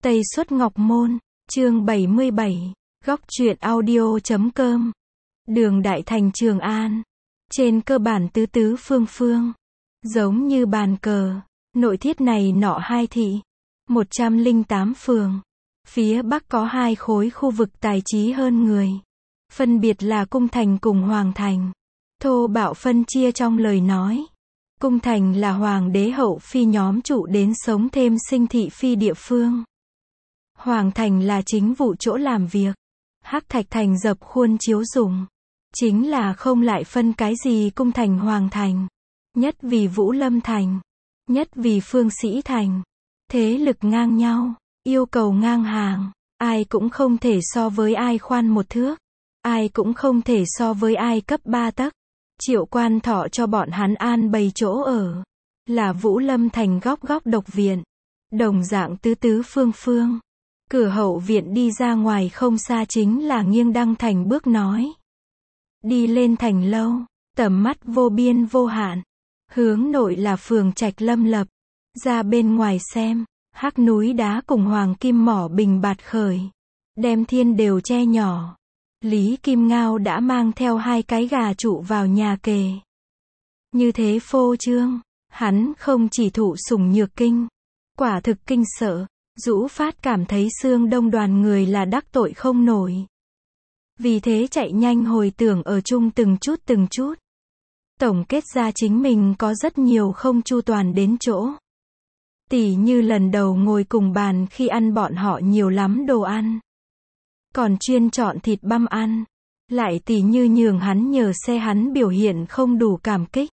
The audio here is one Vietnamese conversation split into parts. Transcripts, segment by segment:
Tây Xuất Ngọc Môn, chương 77, góc truyện audio.com. Đường Đại Thành Trường An. Trên cơ bản tứ tứ phương phương. Giống như bàn cờ. Nội thiết này nọ hai thị. 108 phường. Phía Bắc có hai khối khu vực tài trí hơn người. Phân biệt là Cung Thành cùng Hoàng Thành. Thô bạo phân chia trong lời nói. Cung Thành là hoàng đế hậu phi nhóm trụ đến sống thêm sinh thị phi địa phương. Hoàng Thành là chính vụ chỗ làm việc. Hắc Thạch Thành dập khuôn chiếu dùng. Chính là không lại phân cái gì Cung Thành Hoàng Thành. Nhất vì Vũ Lâm Thành. Nhất vì Phương Sĩ Thành. Thế lực ngang nhau. Yêu cầu ngang hàng. Ai cũng không thể so với ai khoan một thước. Ai cũng không thể so với ai cấp 3 tấc. Triệu Quan Thọ cho bọn hắn an bày chỗ ở. Là Vũ Lâm Thành góc góc độc viện. Đồng dạng tứ tứ phương phương. Cửa hậu viện đi ra ngoài không xa chính là Nghiêng Đăng Thành bước nói. Đi lên thành lâu, tầm mắt vô biên vô hạn. Hướng nội là phường Trạch Lâm Lập. Ra bên ngoài xem, hắc núi đá cùng hoàng kim mỏ bình bạt khởi. Đem thiên đều che nhỏ. Lý Kim Ngao đã mang theo hai cái gà trụ vào nhà kề. Như thế phô trương, hắn không chỉ thụ sủng nhược kinh. Quả thực kinh sợ. Dũ Phát cảm thấy Xương Đông đoàn người là đắc tội không nổi. Vì thế chạy nhanh hồi tưởng ở chung từng chút. Tổng kết ra chính mình có rất nhiều không chu toàn đến chỗ. Tỉ như lần đầu ngồi cùng bàn khi ăn bọn họ nhiều lắm đồ ăn. Còn chuyên chọn thịt băm ăn. Lại tỉ như nhường hắn nhờ xe hắn biểu hiện không đủ cảm kích.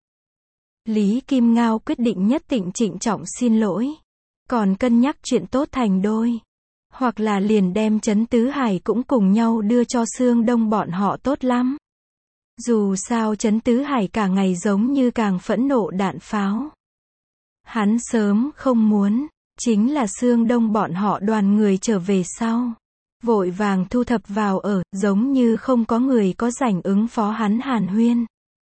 Lý Kim Ngao quyết định nhất định trịnh trọng xin lỗi. Còn cân nhắc chuyện tốt thành đôi. Hoặc là liền đem Trấn Tứ Hải cũng cùng nhau đưa cho Xương Đông bọn họ tốt lắm. Dù sao Trấn Tứ Hải cả ngày giống như càng phẫn nộ đạn pháo. Hắn sớm không muốn, chính là Xương Đông bọn họ đoàn người trở về sau. Vội vàng thu thập vào ở, giống như không có người có rảnh ứng phó hắn hàn huyên.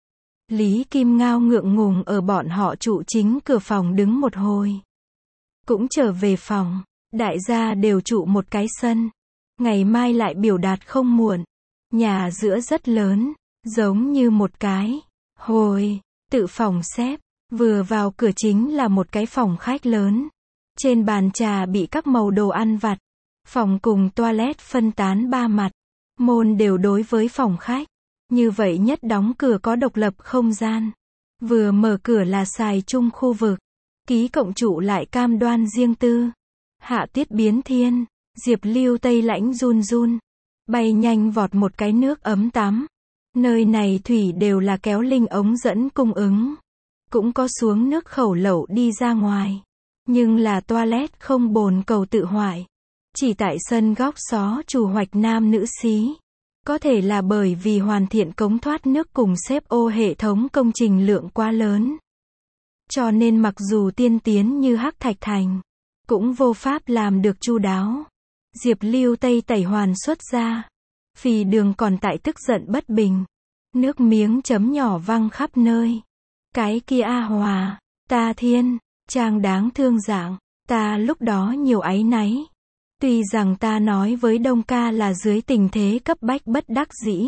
Lý Kim Ngao ngượng ngùng ở bọn họ trụ chính cửa phòng đứng một hồi. Cũng trở về phòng, đại gia đều trụ một cái sân. Ngày mai lại biểu đạt không muộn. Nhà giữa rất lớn, giống như một cái tự phòng xếp. Vừa vào cửa chính là một cái phòng khách lớn. Trên bàn trà bị các màu đồ ăn vặt. Phòng cùng toilet phân tán ba mặt. Môn đều đối với phòng khách. Như vậy nhất đóng cửa có độc lập không gian. Vừa mở cửa là xài chung khu vực. Ký cộng trụ lại cam đoan riêng tư. Hạ tiết biến thiên. Diệp Lưu Tây lãnh run run. Bay nhanh vọt một cái nước ấm tắm. Nơi này thủy đều là kéo linh ống dẫn cung ứng. Cũng có xuống nước khẩu lẩu đi ra ngoài. Nhưng là toilet không bồn cầu tự hoại. Chỉ tại sân góc xó chủ hoạch nam nữ xí. Có thể là bởi vì hoàn thiện cống thoát nước cùng xếp ô hệ thống công trình lượng quá lớn. Cho nên mặc dù tiên tiến như Hắc Thạch Thành, cũng vô pháp làm được chu đáo. Diệp Lưu Tây tẩy hoàn xuất ra. Phì Đường còn tại tức giận bất bình. Nước miếng chấm nhỏ văng khắp nơi. Cái kia A Hòa, ta thiên, chàng đáng thương dạng, ta lúc đó nhiều áy náy. Tuy rằng ta nói với Đông ca là dưới tình thế cấp bách bất đắc dĩ.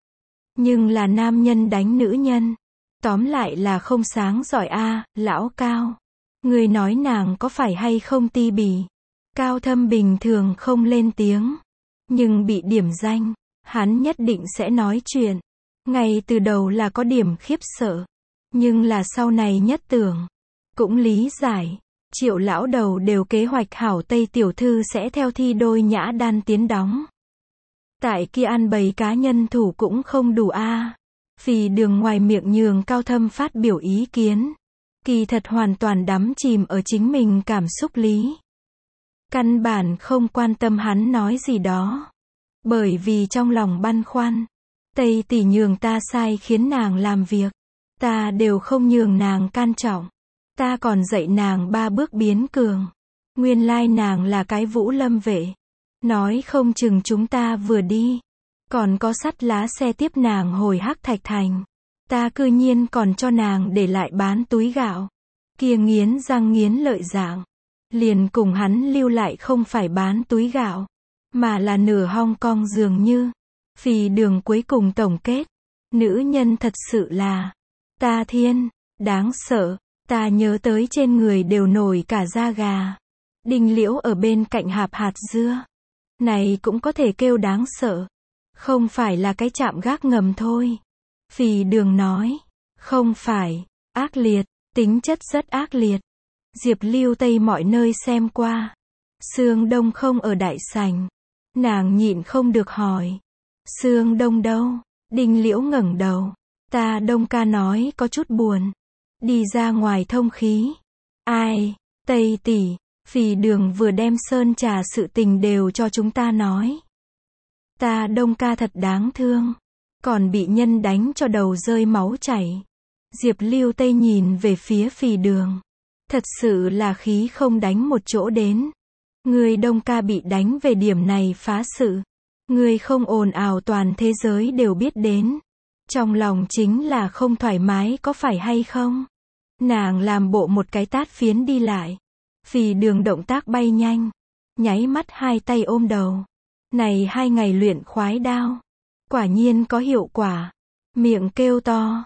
Nhưng là nam nhân đánh nữ nhân. Tóm lại là không sáng giỏi a, lão Cao. Người nói nàng có phải hay không ti bỉ. Cao Thâm bình thường không lên tiếng. Nhưng bị điểm danh, hắn nhất định sẽ nói chuyện. Ngay từ đầu là có điểm khiếp sợ. Nhưng là sau này nhất tưởng. Cũng lý giải. Triệu lão đầu đều kế hoạch hảo Tây tiểu thư sẽ theo thi đôi nhã đan tiến đóng. Tại kia ăn bầy cá nhân thủ cũng không đủ a. Phì Đường ngoài miệng nhường Cao Thâm phát biểu ý kiến. Kỳ thật hoàn toàn đắm chìm ở chính mình cảm xúc lý. Căn bản không quan tâm hắn nói gì đó. Bởi vì trong lòng băn khoăn. Tây tỷ nhường ta sai khiến nàng làm việc. Ta đều không nhường nàng can trọng. Ta còn dạy nàng 3 bước biến cường. Nguyên lai nàng là cái Vũ Lâm vệ. Nói không chừng chúng ta vừa đi. Còn có sắt lá xe tiếp nàng hồi Hắc Thạch Thành. Ta cư nhiên còn cho nàng để lại bán túi gạo. Kia nghiến răng nghiến lợi dạng. liền cùng hắn lưu lại không phải bán túi gạo, mà là nửa Hong Kong dường như. Phì Đường cuối cùng tổng kết, nữ nhân thật sự là, ta thiên, đáng sợ, ta nhớ tới trên người đều nổi cả da gà. Đinh Liễu ở bên cạnh hạp hạt dưa. Này cũng có thể kêu đáng sợ. Không phải là cái trạm gác ngầm thôi. Phì Đường nói, không phải, ác liệt, tính chất rất ác liệt. Diệp Lưu Tây mọi nơi xem qua. Sương Đông không ở đại sảnh. Nàng nhịn không được hỏi. Sương Đông đâu? Đinh Liễu ngẩng đầu. Ta Đông ca nói có chút buồn. Đi ra ngoài thông khí. Ai? Tây tỷ. Phì Đường vừa đem sơn trà sự tình đều cho chúng ta nói. Ta Đông ca thật đáng thương. Còn bị nhân đánh cho đầu rơi máu chảy. Diệp Lưu Tây nhìn về phía Phì Đường. Thật sự là khí không đánh một chỗ đến. Người Đông ca bị đánh về điểm này phá sự. Người không ồn ào toàn thế giới đều biết đến. Trong lòng chính là không thoải mái có phải hay không? Nàng làm bộ một cái tát phiến đi lại. Phì Đường động tác bay nhanh. Nháy mắt hai tay ôm đầu. Này 2 ngày luyện khoái đao. Quả nhiên có hiệu quả. Miệng kêu to.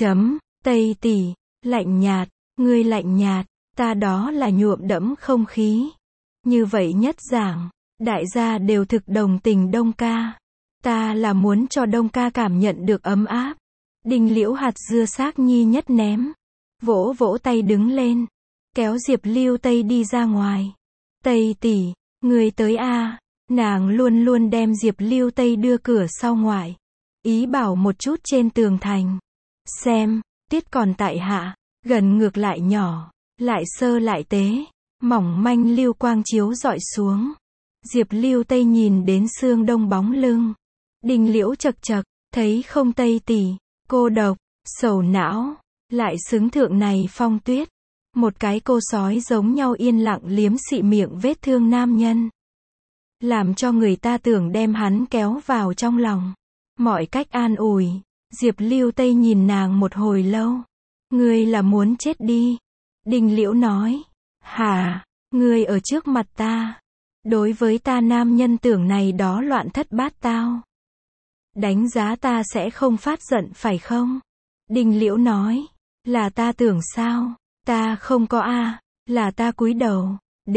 Tây tỷ. Lạnh nhạt. Ngươi lạnh nhạt. Ta đó là nhuộm đẫm không khí. Như vậy nhất giảng. Đại gia đều thực đồng tình Đông ca. Ta là muốn cho Đông ca cảm nhận được ấm áp. Đinh Liễu hạt dưa xác nhi nhất ném. Vỗ vỗ tay đứng lên. Kéo Diệp Lưu Tây đi ra ngoài. Tây tỷ, người tới a. Nàng luôn luôn đem Diệp Lưu Tây đưa cửa sau ngoại. Ý bảo một chút trên tường thành. Xem, tiết còn tại hạ. Gần ngược lại nhỏ. Lại sơ lại tế. Mỏng manh lưu quang chiếu dọi xuống. Diệp Lưu Tây nhìn đến Sương Đông bóng lưng. Đinh Liễu chật chật, thấy không Tây tỷ, cô độc, sầu não, lại xứng thượng này phong tuyết. Một cái cô sói giống nhau yên lặng liếm xị miệng vết thương nam nhân. Làm cho người ta tưởng đem hắn kéo vào trong lòng. Mọi cách an ủi. Diệp Lưu Tây nhìn nàng một hồi lâu. Ngươi là muốn chết đi. Đinh Liễu nói. Hả, ngươi ở trước mặt ta. Đối với ta nam nhân tưởng này đó loạn thất bát tao. Đánh giá ta sẽ không phát giận phải không? Đinh Liễu nói. Là ta tưởng sao? Ta không có a, là ta cúi đầu.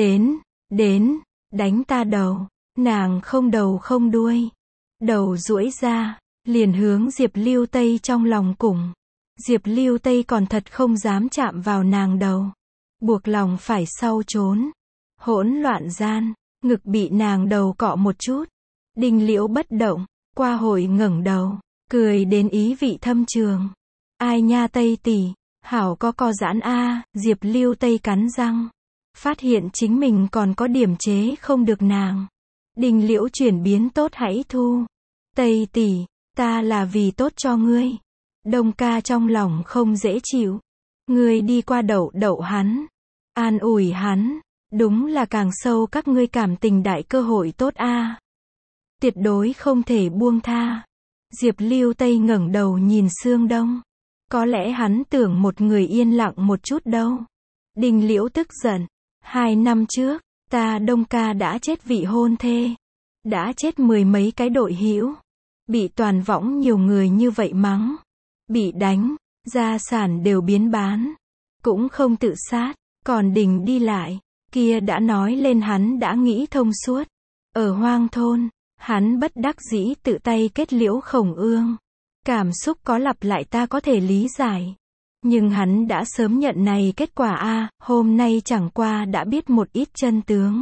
Đến, đánh ta đầu. Nàng không đầu không đuôi. Đầu duỗi ra, liền hướng Diệp Lưu Tây trong lòng cùng. Diệp Lưu Tây còn thật không dám chạm vào nàng đầu. Buộc lòng phải sau trốn. Hỗn loạn gian, ngực bị nàng đầu cọ một chút. Đinh Liễu bất động, qua hồi ngẩng đầu, cười đến ý vị thâm trường. Ai nha Tây tỷ, hảo có giãn a. Diệp Lưu Tây cắn răng. Phát hiện chính mình còn có điểm chế không được nàng. Đinh Liễu chuyển biến tốt hãy thu. Tây tỷ, ta là vì tốt cho ngươi. Đông ca trong lòng không dễ chịu. Ngươi đi qua đậu hắn. An ủi hắn. Đúng là càng sâu các ngươi cảm tình đại cơ hội tốt a. Tuyệt đối không thể buông tha. Diệp Lưu Tây ngẩng đầu nhìn Sương Đông. Có lẽ hắn tưởng một người yên lặng một chút đâu. Đinh Liễu tức giận. 2 năm trước, ta Đông ca đã chết vị hôn thê. Đã chết 10 mấy cái đội hữu. Bị toàn võng nhiều người như vậy mắng. Bị đánh, gia sản đều biến bán. Cũng không tự sát, còn đình đi lại. Kia đã nói lên hắn đã nghĩ thông suốt. Ở hoang thôn, hắn bất đắc dĩ tự tay kết liễu Khổng Ương. Cảm xúc có lặp lại ta có thể lý giải. Nhưng hắn đã sớm nhận này kết quả a, hôm nay chẳng qua đã biết một ít chân tướng.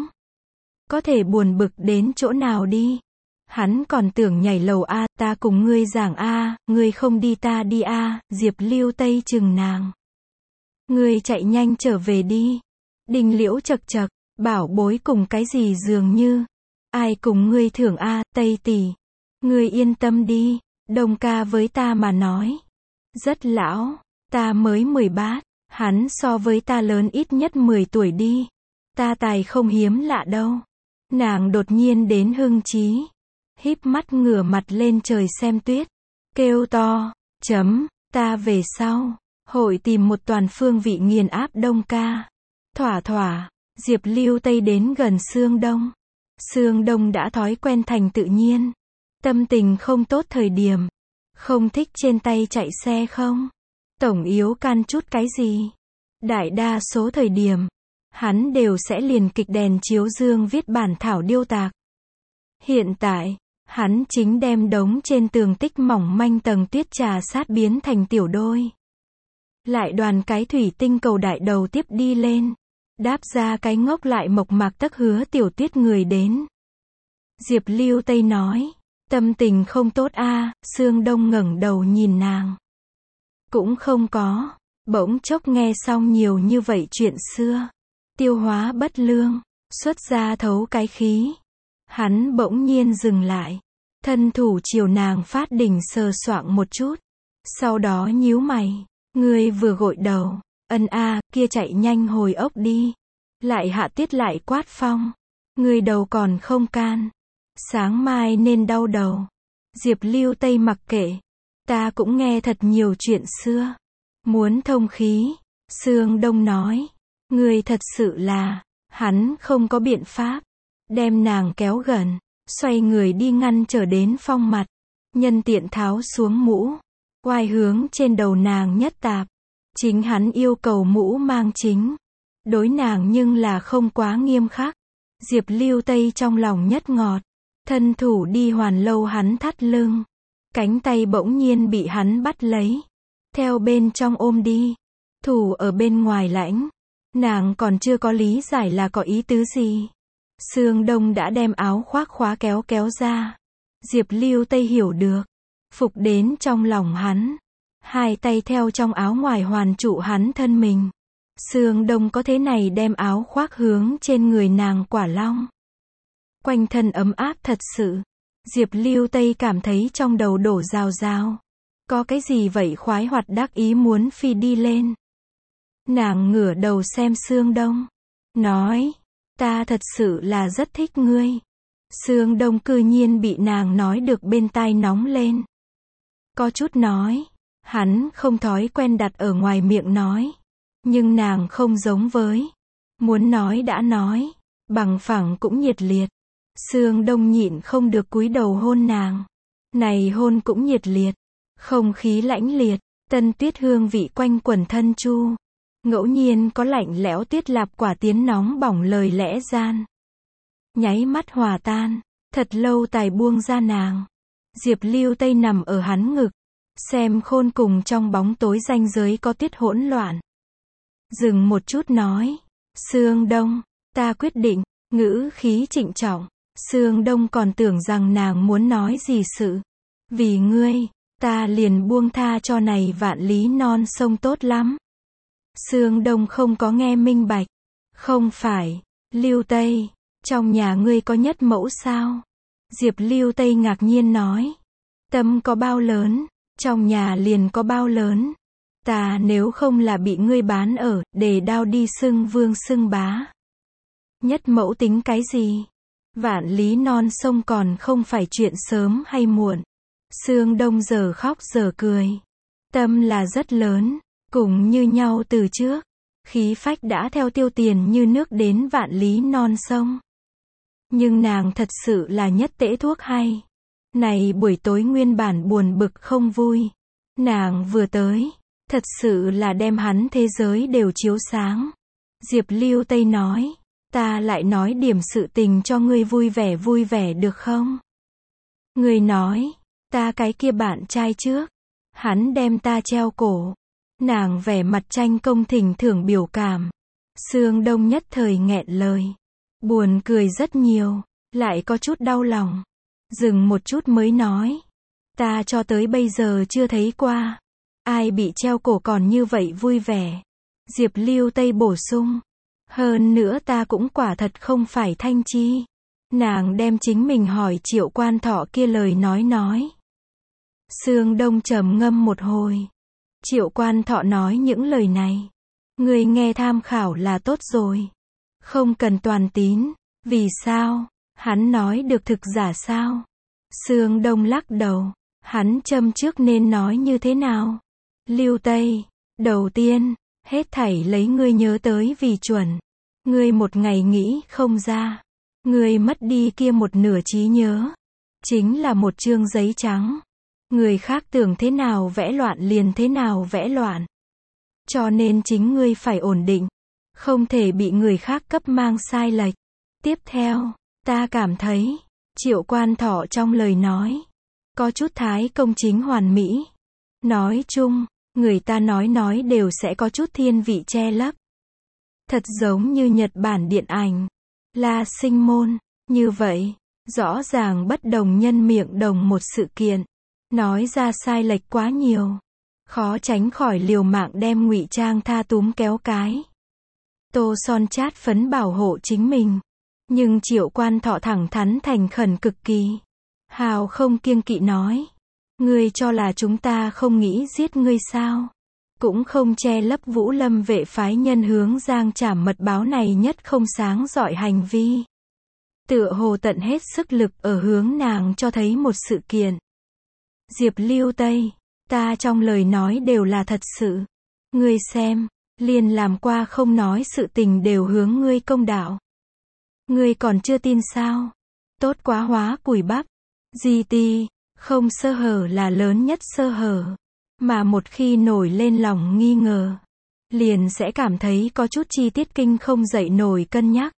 Có thể buồn bực đến chỗ nào đi. Hắn còn tưởng nhảy lầu a, ta cùng ngươi giảng a, ngươi không đi ta đi a. Diệp Lưu Tây chừng nàng. Ngươi chạy nhanh trở về đi. Đinh Liễu chật chật, bảo bối cùng cái gì dường như. Ai cùng ngươi thưởng a, Tây tỷ. Ngươi yên tâm đi, Đông ca với ta mà nói. Rất lão, ta mới 13, hắn so với ta lớn ít nhất 10 tuổi đi. Ta tài không hiếm lạ đâu. Nàng đột nhiên đến hưng trí. Híp mắt ngửa mặt lên trời xem tuyết. Kêu to, ta về sau. Hội tìm một toàn phương vị nghiền áp Đông ca. Thỏa, Diệp Lưu Tây đến gần Sương Đông. Sương Đông đã thói quen thành tự nhiên. Tâm tình không tốt thời điểm. Không thích trên tay chạy xe không? Tổng yếu can chút cái gì? Đại đa số thời điểm, hắn đều sẽ liền kịch đèn chiếu dương viết bản thảo điêu tạc. Hiện tại, hắn chính đem đống trên tường tích mỏng manh tầng tuyết trà sát biến thành tiểu đôi. Lại đoàn cái thủy tinh cầu đại đầu tiếp đi lên. Đáp ra cái ngốc lại mộc mạc tấc hứa tiểu tuyết người đến. Diệp Lưu Tây nói. Tâm tình không tốt a. Sương Đông ngẩng đầu nhìn nàng. Cũng không có. Bỗng chốc nghe xong nhiều như vậy chuyện xưa. Tiêu hóa bất lương. Xuất ra thấu cái khí. Hắn bỗng nhiên dừng lại. Thân thủ chiều nàng phát đỉnh sờ soạng một chút. Sau đó nhíu mày. Ngươi vừa gội đầu. Ân a, kia chạy nhanh hồi ốc đi. Lại hạ tiết lại quát phong. Ngươi đầu còn không can. Sáng mai nên đau đầu. Diệp Lưu Tây mặc kệ. Ta cũng nghe thật nhiều chuyện xưa. Muốn thông khí. Sương Đông nói. Ngươi thật sự là. Hắn không có biện pháp. Đem nàng kéo gần. Xoay người đi ngăn trở đến phong mặt. Nhân tiện tháo xuống mũ. Oai hướng trên đầu nàng nhất tạp. Chính hắn yêu cầu mũ mang chính. Đối nàng nhưng là không quá nghiêm khắc. Diệp Lưu Tây trong lòng nhất ngọt. Thân thủ đi hoàn lâu hắn thắt lưng. Cánh tay bỗng nhiên bị hắn bắt lấy. Theo bên trong ôm đi. Thủ ở bên ngoài lãnh. Nàng còn chưa có lý giải là có ý tứ gì. Sương Đông đã đem áo khoác khóa kéo kéo ra. Diệp Lưu Tây hiểu được. Phục đến trong lòng hắn. Hai tay theo trong áo ngoài hoàn trụ hắn thân mình. Sương Đông có thế này đem áo khoác hướng trên người nàng quả long. Quanh thân ấm áp thật sự. Diệp Lưu Tây cảm thấy trong đầu đổ rào rào. Có cái gì vậy khoái hoạt đắc ý muốn phi đi lên. Nàng ngửa đầu xem Sương Đông. Nói. Ta thật sự là rất thích ngươi. Sương Đông cư nhiên bị nàng nói được bên tai nóng lên. Có chút nói. Hắn không thói quen đặt ở ngoài miệng nói. Nhưng nàng không giống với. Muốn nói đã nói. Bằng phẳng cũng nhiệt liệt. Sương Đông nhịn không được cúi đầu hôn nàng. Này hôn cũng nhiệt liệt. Không khí lãnh liệt. Tân tuyết hương vị quanh quẩn thân chu. Ngẫu nhiên có lạnh lẽo tuyết lạp quả tiến nóng bỏng lời lẽ gian. Nháy mắt hòa tan. Thật lâu tài buông ra nàng. Diệp Lưu Tây nằm ở hắn ngực. Xem khôn cùng trong bóng tối ranh giới có tuyết hỗn loạn. Dừng một chút nói. Sương Đông, ta quyết định. Ngữ khí trịnh trọng. Sương Đông còn tưởng rằng nàng muốn nói gì sự. Vì ngươi, ta liền buông tha cho này vạn lý non sông tốt lắm. Sương Đông không có nghe minh bạch. Không phải, Lưu Tây, trong nhà ngươi có nhất mẫu sao? Diệp Lưu Tây ngạc nhiên nói. Tâm có bao lớn, trong nhà liền có bao lớn. Ta nếu không là bị ngươi bán ở, để đao đi xưng vương xưng bá. Nhất mẫu tính cái gì? Vạn lý non sông còn không phải chuyện sớm hay muộn. Sương Đông giờ khóc giờ cười. Tâm là rất lớn, cùng như nhau từ trước. Khí phách đã theo tiêu tiền như nước đến vạn lý non sông. Nhưng nàng thật sự là nhất tễ thuốc hay. Này buổi tối nguyên bản buồn bực không vui. Nàng vừa tới, thật sự là đem hắn thế giới đều chiếu sáng. Diệp Lưu Tây nói, ta lại nói điểm sự tình cho ngươi vui vẻ được không? Ngươi nói, ta cái kia bạn trai trước, hắn đem ta treo cổ. Nàng vẻ mặt tranh công thỉnh thưởng biểu cảm. Sương Đông nhất thời nghẹn lời. Buồn cười rất nhiều, lại có chút đau lòng. Dừng một chút mới nói. Ta cho tới bây giờ chưa thấy qua. Ai bị treo cổ còn như vậy vui vẻ. Diệp Lưu Tây bổ sung. Hơn nữa ta cũng quả thật không phải thanh chi. Nàng đem chính mình hỏi Triệu Quan Thọ kia lời nói. Sương Đông trầm ngâm một hồi. Triệu Quan Thọ nói những lời này. Người nghe tham khảo là tốt rồi. Không cần toàn tín. Vì sao? Hắn nói được thực giả sao? Sương Đông lắc đầu. Hắn châm trước nên nói như thế nào? Lưu Tây. Đầu tiên, hết thảy lấy ngươi nhớ tới vì chuẩn. Ngươi một ngày nghĩ không ra. Ngươi mất đi kia một nửa trí nhớ. Chính là một chương giấy trắng. Người khác tưởng thế nào vẽ loạn liền thế nào vẽ loạn. Cho nên chính ngươi phải ổn định. Không thể bị người khác cấp mang sai lệch. Tiếp theo, ta cảm thấy, Triệu Quan Thọ trong lời nói, có chút thái công chính hoàn mỹ. Nói chung, người ta nói đều sẽ có chút thiên vị che lấp. Thật giống như Nhật Bản điện ảnh, La Sinh Môn, như vậy, rõ ràng bất đồng nhân miệng đồng một sự kiện, nói ra sai lệch quá nhiều, khó tránh khỏi liều mạng đem ngụy trang tha túm kéo cái. Tô son chát phấn bảo hộ chính mình, nhưng Triệu Quan Thọ thẳng thắn thành khẩn cực kỳ, hào không kiêng kỵ nói, ngươi cho là chúng ta không nghĩ giết ngươi sao? Cũng không che lấp Vũ Lâm vệ phái nhân hướng Giang Trảm mật báo này nhất không sáng rọi hành vi. Tựa hồ tận hết sức lực ở hướng nàng cho thấy một sự kiện. Diệp Lưu Tây, ta trong lời nói đều là thật sự. Ngươi xem, liền làm qua không nói sự tình đều hướng ngươi công đạo. Ngươi còn chưa tin sao? Tốt quá hóa củi bắp. GT, không sơ hở là lớn nhất sơ hở. Mà một khi nổi lên lòng nghi ngờ, liền sẽ cảm thấy có chút chi tiết kinh không dậy nổi cân nhắc.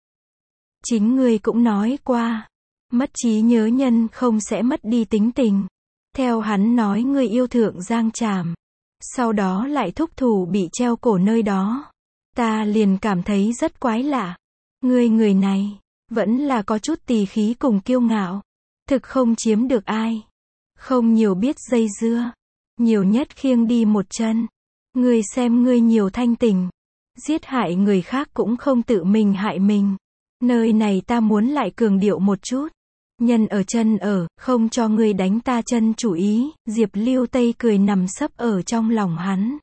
Chính ngươi cũng nói qua, mất trí nhớ nhân không sẽ mất đi tính tình. Theo hắn nói ngươi yêu thượng Giang Trảm, sau đó lại thúc thủ bị treo cổ nơi đó. Ta liền cảm thấy rất quái lạ. Ngươi người này, vẫn là có chút tỳ khí cùng kiêu ngạo. Thực không chiếm được ai. Không nhiều biết dây dưa. Nhiều nhất khiêng đi một chân. Ngươi xem ngươi nhiều thanh tình. Giết hại người khác cũng không tự mình hại mình. Nơi này ta muốn lại cường điệu một chút. Nhân ở chân ở, không cho ngươi đánh ta chân chủ ý. Diệp Lưu Tây cười nằm sấp ở trong lòng hắn.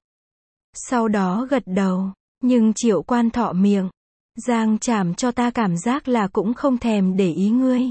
Sau đó gật đầu. Nhưng Triệu Quan Thọ miệng. Giang Trảm cho ta cảm giác là cũng không thèm để ý ngươi.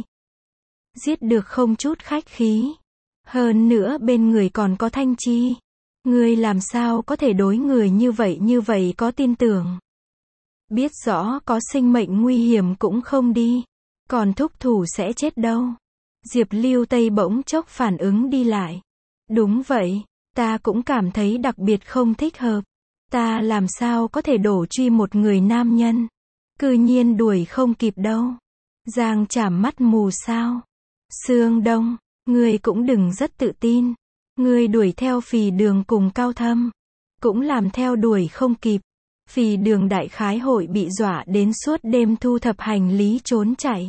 Giết được không chút khách khí. Hơn nữa bên người còn có Thanh Chi. Ngươi làm sao có thể đối người như vậy có tin tưởng. Biết rõ có sinh mệnh nguy hiểm cũng không đi. Còn thúc thủ sẽ chết đâu. Diệp Lưu Tây bỗng chốc phản ứng đi lại. Đúng vậy, ta cũng cảm thấy đặc biệt không thích hợp. Ta làm sao có thể đổ truy một người nam nhân. Cư nhiên đuổi không kịp đâu. Giang Trảm mắt mù sao. Sương Đông, ngươi cũng đừng rất tự tin. Ngươi đuổi theo Phì Đường cùng Cao Thâm. Cũng làm theo đuổi không kịp. Phì Đường đại khái hội bị dọa đến suốt đêm thu thập hành lý trốn chạy.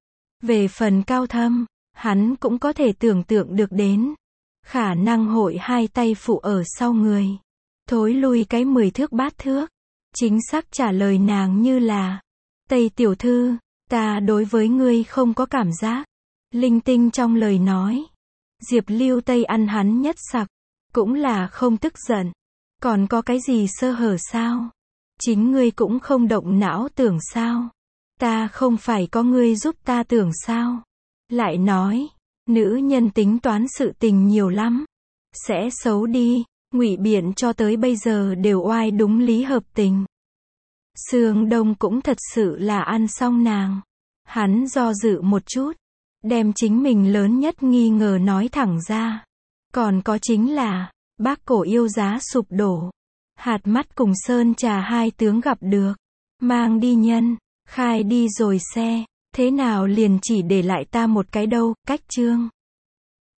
Về phần Cao Thâm, hắn cũng có thể tưởng tượng được đến. Khả năng hội hai tay phụ ở sau người. Thối lui cái 10 thước bát thước. Chính xác trả lời nàng như là, Tây tiểu thư, ta đối với ngươi không có cảm giác. Linh tinh trong lời nói. Diệp Lưu Tây ăn hắn nhất sặc. Cũng là không tức giận. Còn có cái gì sơ hở sao? Chính ngươi cũng không động não tưởng sao? Ta không phải có ngươi giúp ta tưởng sao? Lại nói, nữ nhân tính toán sự tình nhiều lắm. Sẽ xấu đi, ngụy biện cho tới bây giờ đều oai đúng lý hợp tình. Sương Đông cũng thật sự là ăn xong nàng. Hắn do dự một chút. Đem chính mình lớn nhất nghi ngờ nói thẳng ra. Còn có chính là, bác cổ yêu giá sụp đổ. Hạt mắt cùng Sơn Trà hai tướng gặp được. Mang đi nhân, khai đi rồi xe. Thế nào liền chỉ để lại ta một cái đâu, cách chương.